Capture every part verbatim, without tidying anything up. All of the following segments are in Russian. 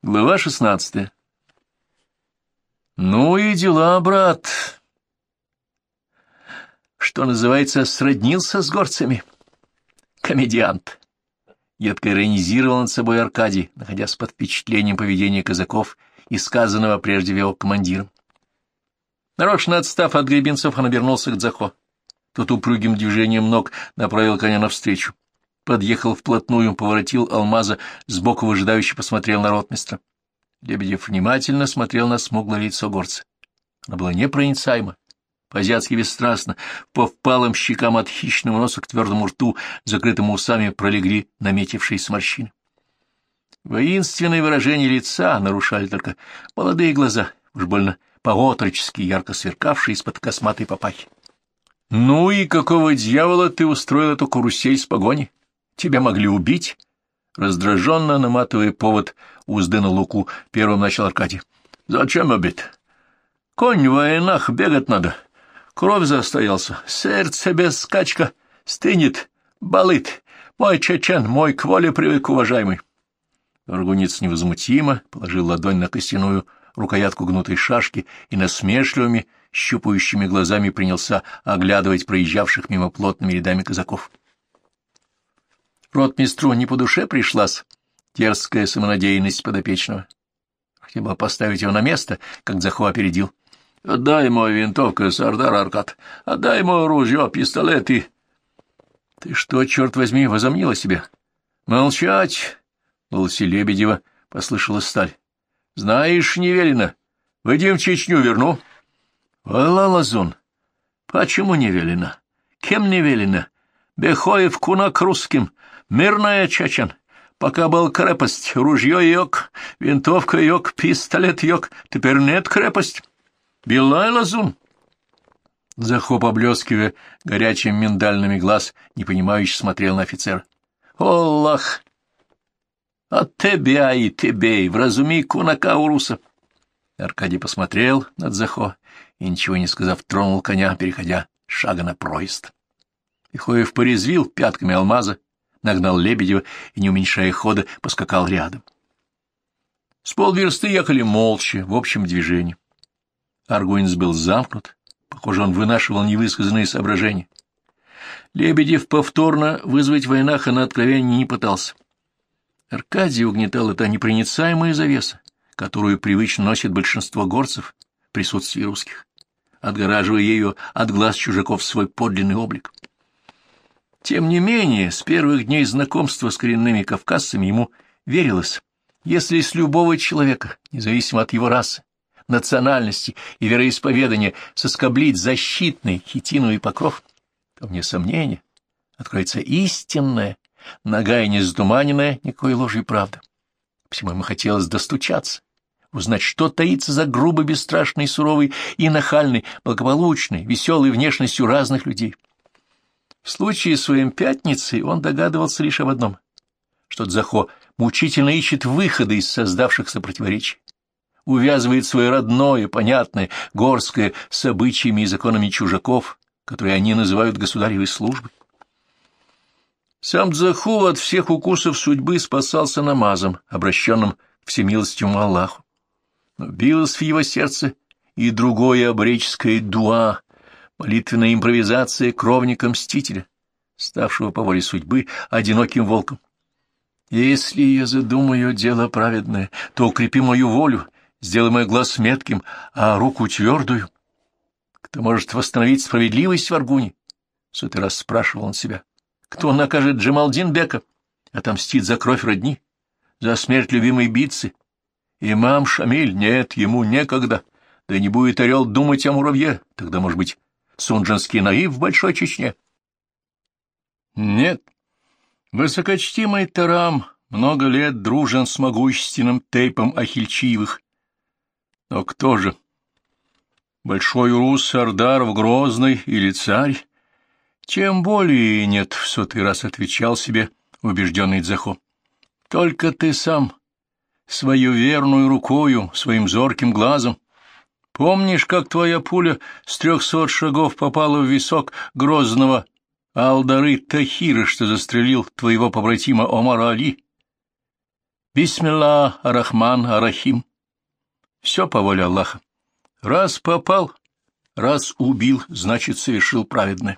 Глава шестнадцатая. Ну и дела, брат. Что называется, сроднился с горцами. Комедиант. Едко иронизировал над собой Аркадий, находясь под впечатлением поведения казаков и сказанного прежде его командиром. Нарочно отстав от гребенцов, он обернулся к Дзахо. Тот упругим движением ног направил коня навстречу. Подъехал вплотную, поворотил алмаза, сбоку выжидающе посмотрел на ротмистра. Лебедев внимательно смотрел на смуглое лицо горца. Оно было непроницаемо, по-азиатски бесстрастно, по впалым щекам от хищного носа к твердому рту, закрытому усами, пролегли наметившиеся морщины. Воинственные выражения лица нарушали только молодые глаза, уж больно по-отрочески ярко сверкавшие из-под косматой папахи. — Ну и какого дьявола ты устроил эту карусель с погоней? Тебя могли убить? Раздраженно наматывая повод узды на луку, первым начал Аркадий. — Зачем убить? Конь в войнах, бегать надо. Кровь застоялся, сердце без скачка стынет, болит. Мой чечен, мой к воле привык, уважаемый. Аргунец невозмутимо положил ладонь на костяную рукоятку гнутой шашки и насмешливыми, щупающими глазами принялся оглядывать проезжавших мимо плотными рядами казаков. Ротмистру не по душе пришлась дерзкая самонадеянность подопечного. Хотел бы поставить его на место, как Дзахо опередил. — Отдай мою винтовку, Сардар Аркад, отдай мое ружье, пистолет и... — Ты что, черт возьми, возомнил о себе? — Молчать! — в голосе Лебедева послышалась сталь. — Знаешь, не велено. Выйдем в Чечню, верну. — Алла Лазун, почему не велено? Кем не велено? Бехоев кунак русским, мирная чечен. Пока был крепость, ружье йог, винтовка йог, пистолет йог, теперь нет крепость. Билай Лазун. Захо, поблескивая горячим миндальными глаз, непонимающе смотрел на офицера. — Аллах! От тебя и тебе, вразуми кунака уруса. Аркадий посмотрел над Захо и, ничего не сказав, тронул коня, переходя шага на проезд. Ихоев порезвил пятками алмаза, нагнал Лебедева и, не уменьшая хода, поскакал рядом. С полверсты ехали молча, в общем движении. Аргунец был замкнут, похоже, он вынашивал невысказанные соображения. Лебедев повторно вызвать войнаха на откровение не пытался. Аркадий угнетал эта непроницаемая завеса, которую привычно носит большинство горцев в присутствии русских, отгораживая ею от глаз чужаков свой подлинный облик. Тем не менее, с первых дней знакомства с коренными кавказцами ему верилось, если с любого человека, независимо от его расы, национальности и вероисповедания, соскоблить защитный хитиновый покров, то, вне сомнения, откроется истинная, нагая не затуманенная никакой ложью правда. Всему ему хотелось достучаться, узнать, что таится за грубой, бесстрашной, суровой и нахальной, благополучной, веселой внешностью разных людей. В случае с своим пятницей он догадывался лишь об одном, что Дзахо мучительно ищет выхода из создавшихся противоречий, увязывает свое родное, понятное, горское с обычаями и законами чужаков, которые они называют государевой службой. Сам Дзахо от всех укусов судьбы спасался намазом, обращенным к всемилостивому Аллаху. Но билось в его сердце и другое аборическое дуа, молитвенная импровизация кровника-мстителя, ставшего по воле судьбы одиноким волком. Если я задумаю дело праведное, то укрепи мою волю, сделай мой глаз метким, а руку твердую. Кто может восстановить справедливость в Аргуне? Сотый раз спрашивал он себя. Кто накажет Джамалдин-бека, отомстит за кровь родни, за смерть любимой битцы? Имам Шамиль? Нет, ему некогда. Да не будет орел думать о муравье, тогда, может быть, Сунжинский наив в Большой Чечне? Нет. Высокочтимый Тарам много лет дружен с могущественным Тейпом Ахильчиевых. Но кто же? Большой урус Сардаров Грозный или царь? Тем более нет, в сотый раз отвечал себе убежденный Дзахо. Только ты сам, свою верную рукою, своим зорким глазом. Помнишь, как твоя пуля с трехсот шагов попала в висок грозного Алдары Тахира, что застрелил твоего побратима Омара Али? Бисмилла Рахман Арахим. Все по воле Аллаха. Раз попал, раз убил, значит, совершил праведное.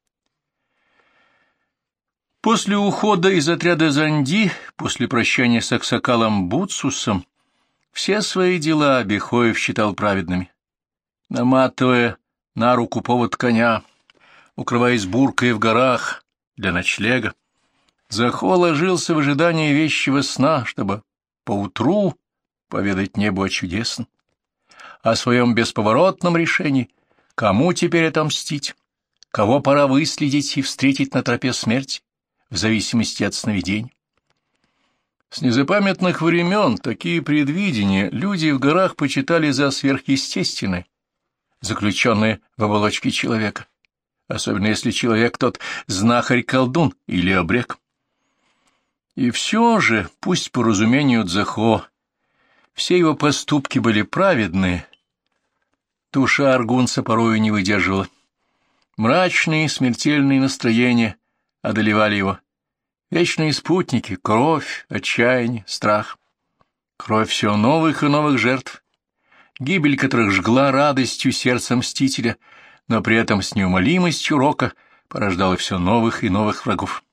После ухода из отряда Занди, после прощания с Аксакалом Буцусом, все свои дела Бехоев считал праведными. Наматывая на руку повод коня, укрываясь буркой в горах для ночлега, Захо ложился в ожидании вещего сна, чтобы поутру поведать небу о чудесном, о своем бесповоротном решении, кому теперь отомстить, кого пора выследить и встретить на тропе смерти, в зависимости от сновидений. С незапамятных времен такие предвидения люди в горах почитали за сверхъестественное, заключенное в оболочке человека, особенно если человек тот знахарь-колдун или обрек. И все же, пусть по разумению Дзахо, все его поступки были праведные, душа аргунца порою не выдерживала. Мрачные смертельные настроения одолевали его. Вечные спутники — кровь, отчаяние, страх. Кровь все новых и новых жертв, гибель которых жгла радостью сердца мстителя, но при этом с неумолимостью рока порождала все новых и новых врагов.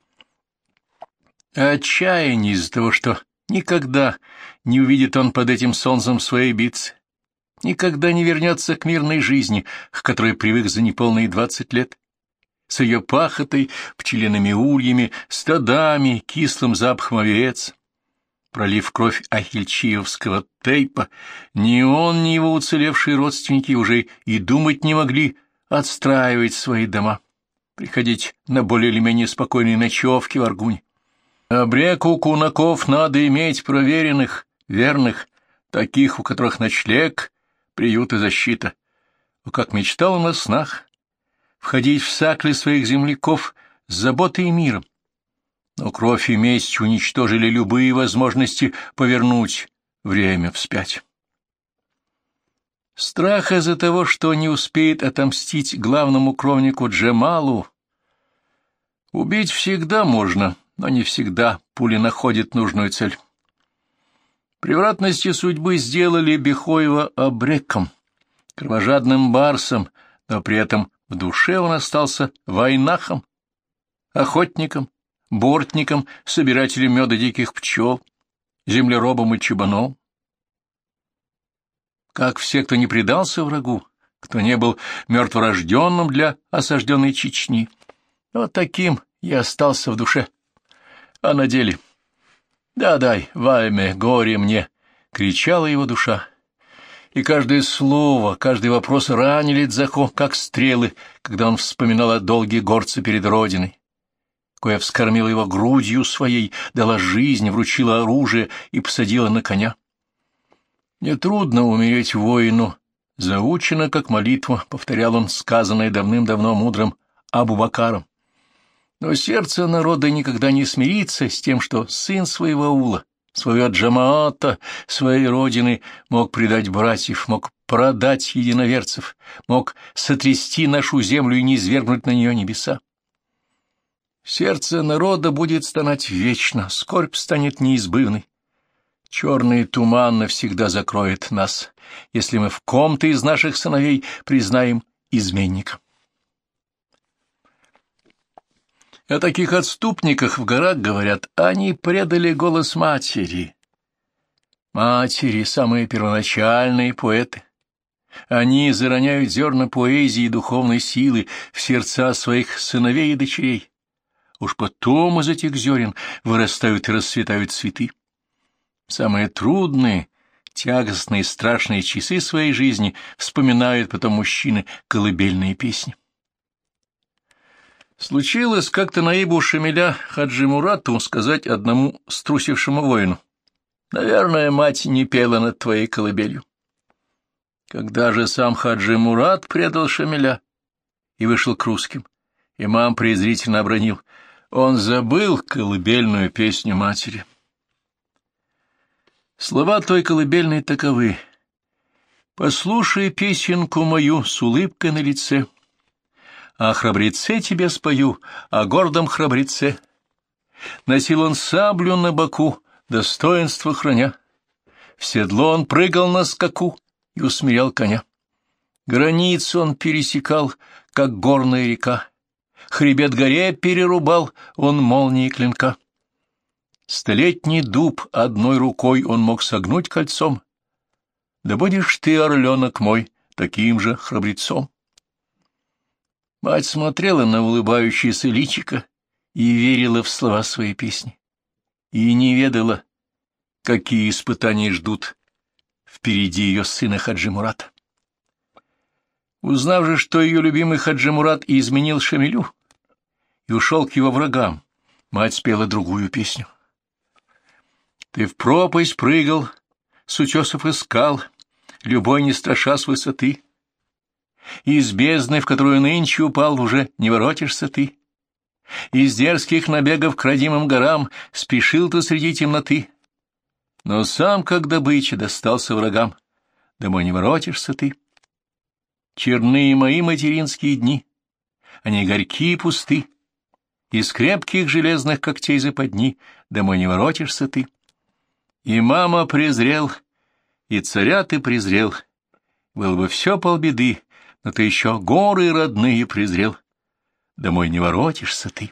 Отчаяние из-за того, что никогда не увидит он под этим солнцем своей битцы, никогда не вернется к мирной жизни, к которой привык за неполные двадцать лет, с ее пахотой, пчелиными ульями, стадами, кислым запахом овец. Пролив кровь ахильчиевского тейпа, ни он, ни его уцелевшие родственники уже и думать не могли отстраивать свои дома, приходить на более или менее спокойные ночевки в Аргуне. Обреку кунаков надо иметь проверенных, верных, таких, у которых ночлег, приют и защита. Но, как мечтал он о снах, входить в сакли своих земляков с заботой и миром. Но кровь и месть уничтожили любые возможности повернуть время вспять. Страх из-за того, что не успеет отомстить главному кровнику Джемалу. Убить всегда можно, но не всегда пули находят нужную цель. Превратности судьбы сделали Бехоева обреком, кровожадным барсом, но при этом в душе он остался войнахом, охотником, бортником, собирателем меда диких пчел, землеробом и чабаном. Как все, кто не предался врагу, кто не был мертворожденным для осажденной Чечни, вот таким я остался в душе. А на деле... «Да-дай, вайме, горе мне!» — кричала его душа. И каждое слово, каждый вопрос ранили Дзахо, как стрелы, когда он вспоминал о долге горца перед Родиной. Коя вскормила его грудью своей, дала жизнь, вручила оружие и посадила на коня. Нетрудно умереть воину, заучено, как молитву, повторял он сказанное давным-давно мудрым Абу-Бакаром. Но сердце народа никогда не смирится с тем, что сын своего аула, своего Джамаата, своей родины мог предать братьев, мог продать единоверцев, мог сотрясти нашу землю и низвергнуть на нее небеса. Сердце народа будет стонать вечно, скорбь станет неизбывной. Черный туман навсегда закроет нас, если мы в ком-то из наших сыновей признаем изменника. О таких отступниках в горах говорят, они предали голос матери. Матери — самые первоначальные поэты. Они зароняют зерна поэзии и духовной силы в сердца своих сыновей и дочерей. Уж потом из этих зерен вырастают и расцветают цветы. Самые трудные, тягостные и страшные часы своей жизни вспоминают потом мужчины колыбельные песни. Случилось как-то Наибу Шамиля Хаджи Мурату сказать одному струсившему воину: «Наверное, мать не пела над твоей колыбелью». Когда же сам Хаджи Мурат предал Шамиля и вышел к русским, имам презрительно обронил: «Он забыл колыбельную песню матери». Слова той колыбельной таковы: «Послушай песенку мою с улыбкой на лице, о храбреце тебе спою, о гордом храбреце. Носил он саблю на боку, достоинство храня. В седло он прыгал на скаку и усмирял коня. Границу он пересекал, как горная река. Хребет горе перерубал он молнией клинка. Столетний дуб одной рукой он мог согнуть кольцом. Да будешь ты, орленок мой, таким же храбрецом. Мать смотрела на улыбающееся личико и верила в слова своей песни. И не ведала, какие испытания ждут впереди ее сына Хаджи Мурата. Узнав же, что ее любимый Хаджи Мурат изменил Шамилю и ушел к его врагам, мать спела другую песню. Ты в пропасть прыгал, с утесов искал, любой не страша с высоты. Из бездны, в которую нынче упал, уже не воротишься ты. Из дерзких набегов к родимым горам спешил ты среди темноты. Но сам, как добыча, достался врагам, домой не воротишься ты. Черные мои материнские дни, они горьки и пусты. Из крепких железных когтей западни домой не воротишься ты. И мама презрел, и царя ты презрел. Было бы все полбеды, но ты еще горы родные презрел. Домой не воротишься ты.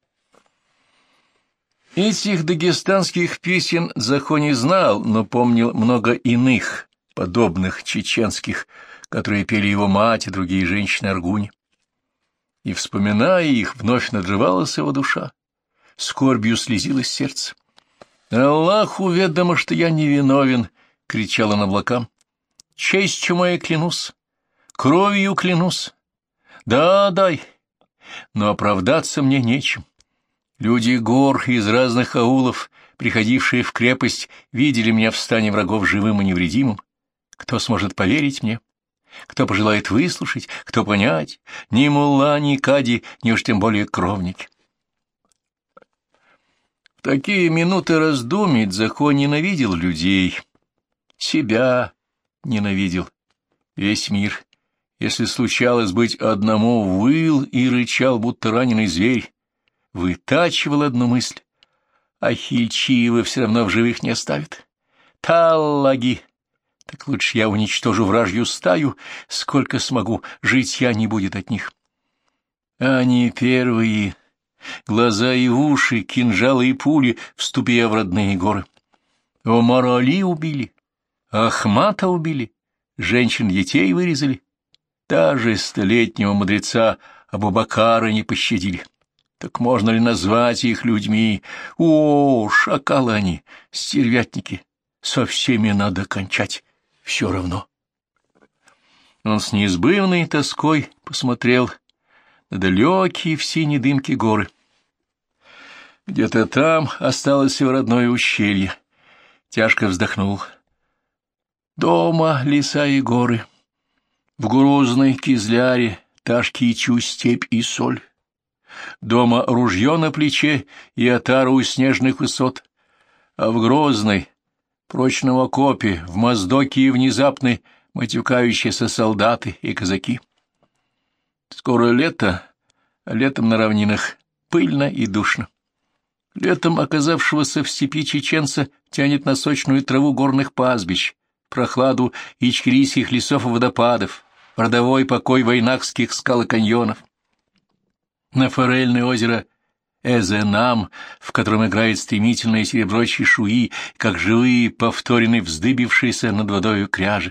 Этих дагестанских песен Захо не знал, но помнил много иных, подобных чеченских, которые пели его мать и другие женщины Аргуни. И, вспоминая их, вновь надрывалась его душа, скорбью слезилось сердце. «Аллаху ведомо, что я невиновен!» — кричал он облакам. «Честью моей клянусь, кровью клянусь. Да, дай, но оправдаться мне нечем. Люди гор из разных аулов, приходившие в крепость, видели меня в стане врагов живым и невредимым. Кто сможет поверить мне? Кто пожелает выслушать? Кто понять? Ни мулла, ни кади, ни уж тем более кровники». В такие минуты раздумий Захо ненавидел людей, себя ненавидел, весь мир. Если случалось быть одному, выл и рычал, будто раненый зверь, вытачивал одну мысль, а Хильчиева все равно в живых не оставит. Таллаги! Так лучше я уничтожу вражью стаю, сколько смогу, жить я не будет от них. Они первые, глаза и уши, кинжалы и пули, вступая в родные горы. Омара Али убили, Ахмата убили, женщин детей вырезали. Даже столетнего мудреца Абу-Бакара не пощадили. Так можно ли назвать их людьми? О, шакалы они, стервятники, со всеми надо кончать, все равно. Он с неизбывной тоской посмотрел на далекие в синей дымке горы. Где-то там осталось его родное ущелье. Тяжко вздохнул. Дома леса и горы. В Грозной, Кизляре, Ташкичу, степь и соль. Дома ружье на плече и отара у снежных высот. А в Грозной, прочном окопе, в Моздоке и внезапной матюкающиеся солдаты и казаки. Скоро лето, а летом на равнинах пыльно и душно. Летом оказавшегося в степи чеченца тянет на сочную траву горных пастбищ, прохладу ичкерийских лесов и водопадов, родовой покой войнахских скал и каньонов. На форельное озеро Эзенам, в котором играет стремительное серебро чешуи, как живые повторены вздыбившиеся над водою кряжи.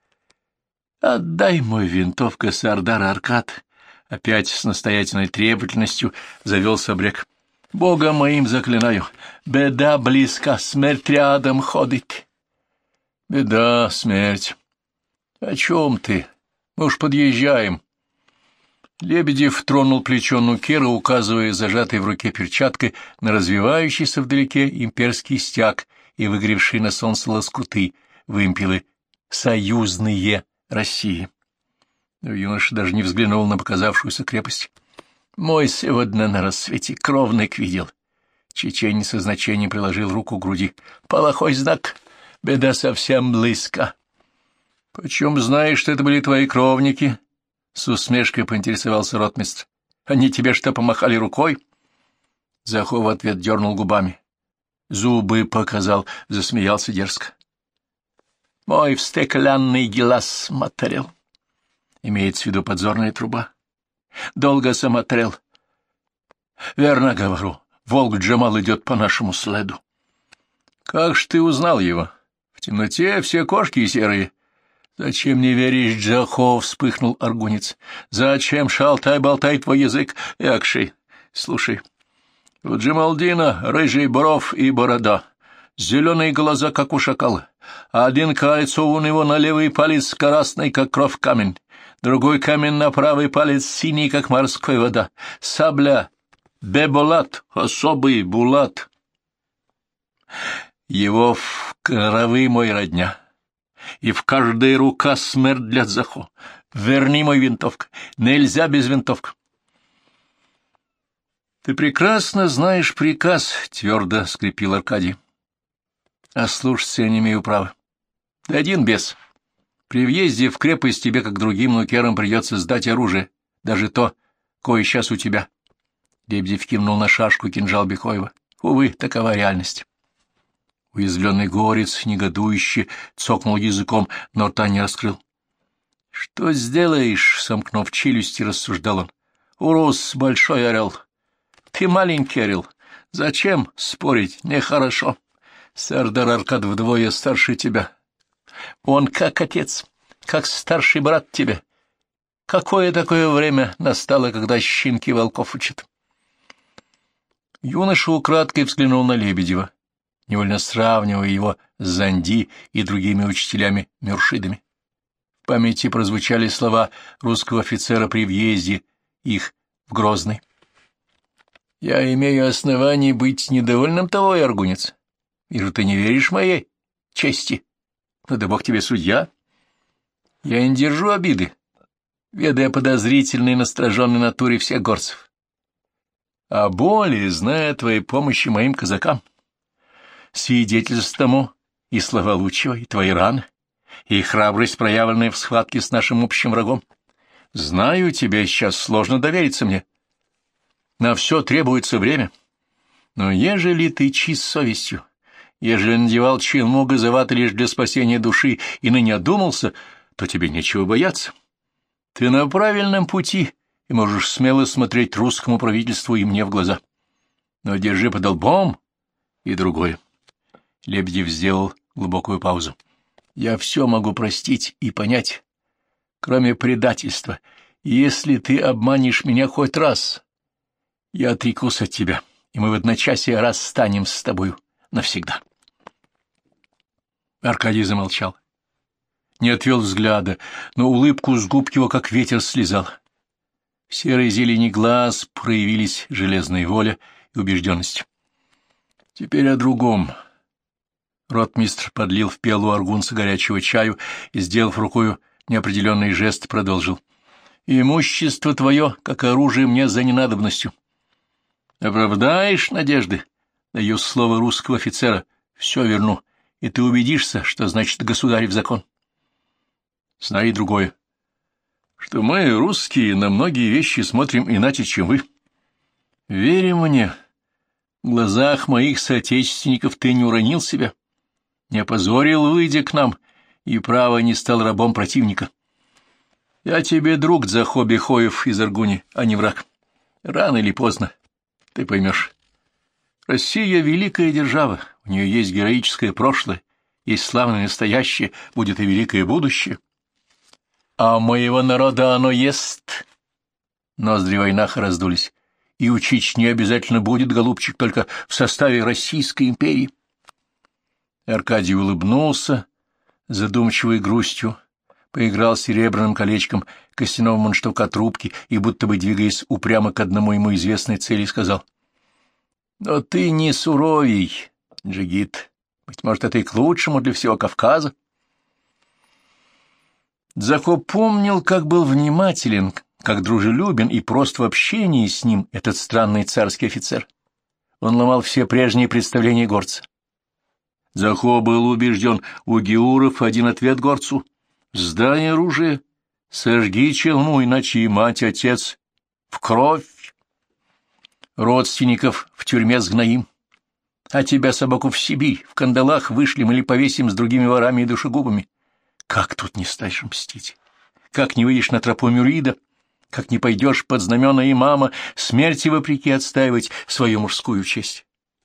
«Отдай мой винтовка, Сардар Аркад!» — опять с настоятельной требовательностью завел Сабрек. «Бога моим заклинаю, беда близко, смерть рядом ходит». «Беда, смерть. О чем ты? Мы уж подъезжаем». Лебедев тронул плечо Нукера, указывая зажатой в руке перчаткой на развивающийся вдалеке имперский стяг и выгревшие на солнце лоскуты, вымпелы «Союзные России». Но юноша даже не взглянул на показавшуюся крепость. «Мой сегодня на рассвете кровник видел». Чеченец со значением приложил руку к груди. «Плохой знак. Беда совсем близко». — Почем знаешь, что это были твои кровники? — с усмешкой поинтересовался ротмистр. — Они тебе что, помахали рукой? Захо в ответ дернул губами. Зубы показал, засмеялся дерзко. Мой в стеклянный глаз смотрел. Имеется в виду подзорная труба. Долго смотрел. Верно говорю, волк Джамал идет по нашему следу. Как ж ты узнал его? В темноте все кошки серые. Зачем не веришь, Джахо? Вспыхнул аргунец. Зачем шалтай-болтай твой язык, Якши? Слушай, у Джамалдина рыжий боров и борода, зеленые глаза, как у шакала, один кольцо у него на левый палец красный, как кровь камень, другой камень на правый палец синий, как морская вода, сабля, бебулат, особый булат. Его в крови мой родня, и в каждой рука смерть для Захо. Верни мой винтовку, нельзя без винтовки. — Ты прекрасно знаешь приказ, — твердо скрипел Аркадий. — А слушаться я не имею права. Да один бес. При въезде в крепость тебе, как другим нукерам, придется сдать оружие, даже то, кое сейчас у тебя. Лебедев кивнул на шашку кинжал Бехоева. Увы, такова реальность. Уязвленный горец негодующе цокнул языком, но рта не раскрыл. — Что сделаешь? — сомкнув челюсти, рассуждал он. — Урус — большой орел. Ты маленький орел. Зачем спорить? Нехорошо. Сардар Аркад вдвое старше тебя. Он как отец, как старший брат тебе. Какое такое время настало, когда щенки волков учат? Юноша украдкой взглянул на Лебедева, невольно сравнивая его с Занди и другими учителями-мюршидами. В памяти прозвучали слова русского офицера при въезде их в Грозный. Я имею основание быть недовольным тобой, аргунец. Вижу, ты не веришь моей чести. Ну да бог тебе судья. Я не держу обиды, ведая подозрительной и настороженной натуре всех горцев. А более, зная твоей помощи моим казакам, свидетельств тому и слова Лучева, и твои раны, и храбрость, проявленная в схватке с нашим общим врагом. Знаю, тебе сейчас сложно довериться мне. На все требуется время. Но ежели ты чист совестью, ежели надевал челму газовато лишь для спасения души и ныне одумался, то тебе нечего бояться. Ты на правильном пути и можешь смело смотреть русскому правительству и мне в глаза. Но держи под лбом и другое. Лебедев сделал глубокую паузу. Я все могу простить и понять, кроме предательства. Если ты обманешь меня хоть раз, я отрекусь от тебя, и мы в одночасье расстанемся с тобою навсегда. Аркадий замолчал, не отвел взгляда, но улыбку с губ его, как ветер, слезал. В серой зелени глаз проявились железная воля и убежденность. Теперь о другом. Ротмистр подлил в пиалу аргунца горячего чаю и, сделав рукою неопределенный жест, продолжил. Имущество твое, как оружие, мне за ненадобностью. Оправдаешь надежды, даю слово русского офицера, все верну, и ты убедишься, что значит государев закон. Знай и другое, что мы, русские, на многие вещи смотрим иначе, чем вы. Верь мне, в глазах моих соотечественников ты не уронил себя, не опозорил, выйдя к нам, и, право, не стал рабом противника. Я тебе друг, Захо Бехоев из Аргуни, а не враг. Рано или поздно ты поймешь. Россия — великая держава, у нее есть героическое прошлое, есть славное настоящее, будет и великое будущее. А у моего народа оно есть. Ноздри Войнаха раздулись. И учить не обязательно будет, голубчик, только в составе Российской империи. Аркадий улыбнулся задумчивой грустью, поиграл серебряным колечком костяного мундштука трубки и, будто бы двигаясь упрямо к одному ему известной цели, сказал: «Но ты не суровей, Джигит. Быть может, это и к лучшему для всего Кавказа». Захо помнил, как был внимателен, как дружелюбен и прост в общении с ним этот странный царский офицер. Он ломал все прежние представления горца. Захо был убежден, у геуров один ответ горцу: сдай оружие, сожги челму, иначе и мать, отец в кровь, родственников в тюрьме сгноим. А тебя, собаку, в Сибирь, в кандалах вышлем или повесим с другими ворами и душегубами. Как тут не станешь мстить? Как не выйдешь на тропу Мюрида? Как не пойдешь под знамена имама, смерти вопреки отстаивать свою мужскую честь?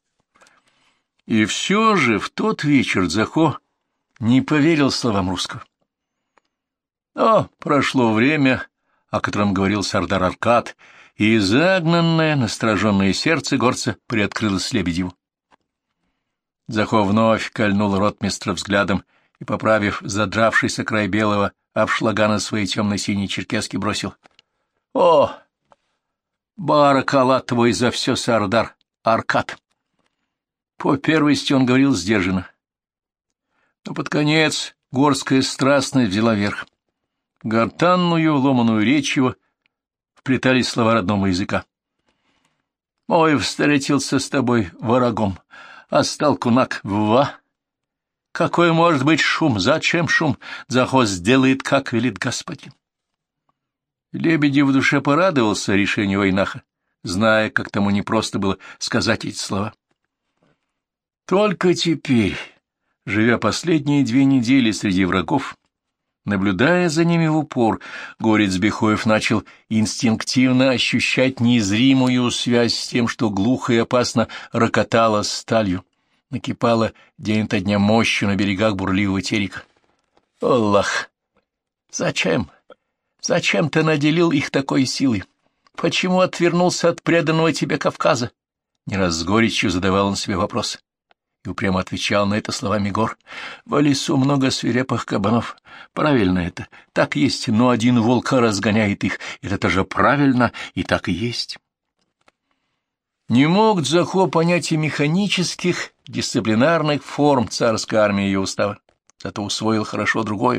И все же в тот вечер Дзахо не поверил словам русского. Но прошло время, о котором говорил Сардар Аркад, и загнанное, настороженное сердце горца приоткрылось Лебедеву. Дзахо вновь кольнул ротмистра взглядом и, поправив задравшийся край белого обшлагана своей темно-синей черкески, бросил: — О, баракалла твой за все, Сардар Аркад! По первости он говорил сдержанно, но под конец горская страстность взяла верх. В гортанную, ломаную речь его вплетались слова родного языка. «Мой встретился с тобой ворогом, а стал кунак вва. Какой может быть шум? Зачем шум? Дзахо сделает, как велит господин». Лебедев в душе порадовался решению Войнаха, зная, как тому непросто было сказать эти слова. Только теперь, живя последние две недели среди врагов, наблюдая за ними в упор, горец Бехоев начал инстинктивно ощущать незримую связь с тем, что глухо и опасно рокотало сталью, накипало день ото дня мощью на берегах бурливого терека. Аллах! Зачем? Зачем ты наделил их такой силой? Почему отвернулся от преданного тебе Кавказа? Не раз с горечью задавал он себе вопрос. И упрямо отвечал на это словами гор. В лесу много свирепых кабанов. Правильно это, так есть, но один волк разгоняет их. Это тоже правильно, и так и есть. Не мог Дзахо понять и механических, дисциплинарных форм царской армии и устава, зато усвоил хорошо другое.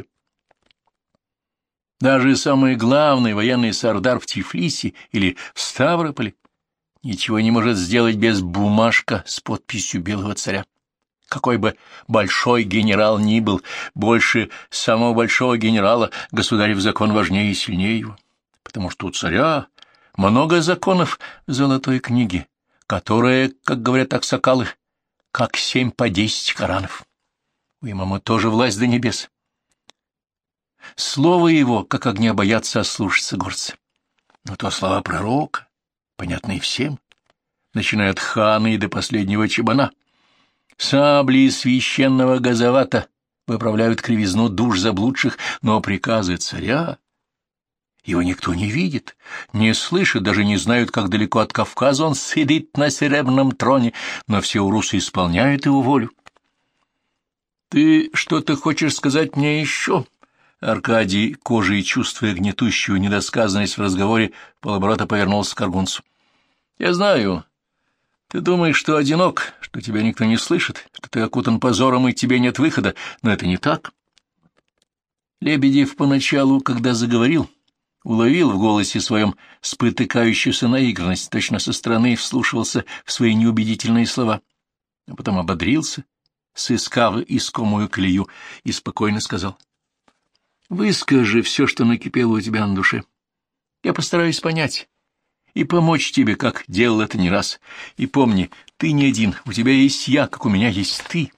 Даже самый главный военный сардар в Тифлисе или в Ставрополе ничего не может сделать без бумажка с подписью белого царя. Какой бы большой генерал ни был, больше самого большого генерала государев закон важнее и сильнее его, потому что у царя много законов в золотой книге, которые, как говорят аксакалы, как семь по десять Коранов. У имама тоже власть до небес. Слово его, как огня боятся, ослушаться горцы. Но то слова пророка, понятные всем, начиная от хана и до последнего чабана. Сабли священного газовата выправляют кривизну душ заблудших, но приказы царя его никто не видит, не слышит, даже не знают, как далеко от Кавказа он сидит на серебряном троне, но все урусы исполняют его волю. — Ты что-то хочешь сказать мне еще? Аркадий, кожей чувствуя гнетущую недосказанность в разговоре, полоборота повернулся к Каргунцу. — Я знаю. Ты думаешь, что одинок, что тебя никто не слышит, что ты окутан позором и тебе нет выхода, но это не так. Лебедев поначалу, когда заговорил, уловил в голосе своем спотыкающуюся наигранность, точно со стороны вслушивался в свои неубедительные слова, а потом ободрился, сыскав искомую колею, и спокойно сказал: — Выскажи все, что накипело у тебя на душе. Я постараюсь понять и помочь тебе, как делал это не раз. И помни, ты не один, у тебя есть я, как у меня есть ты.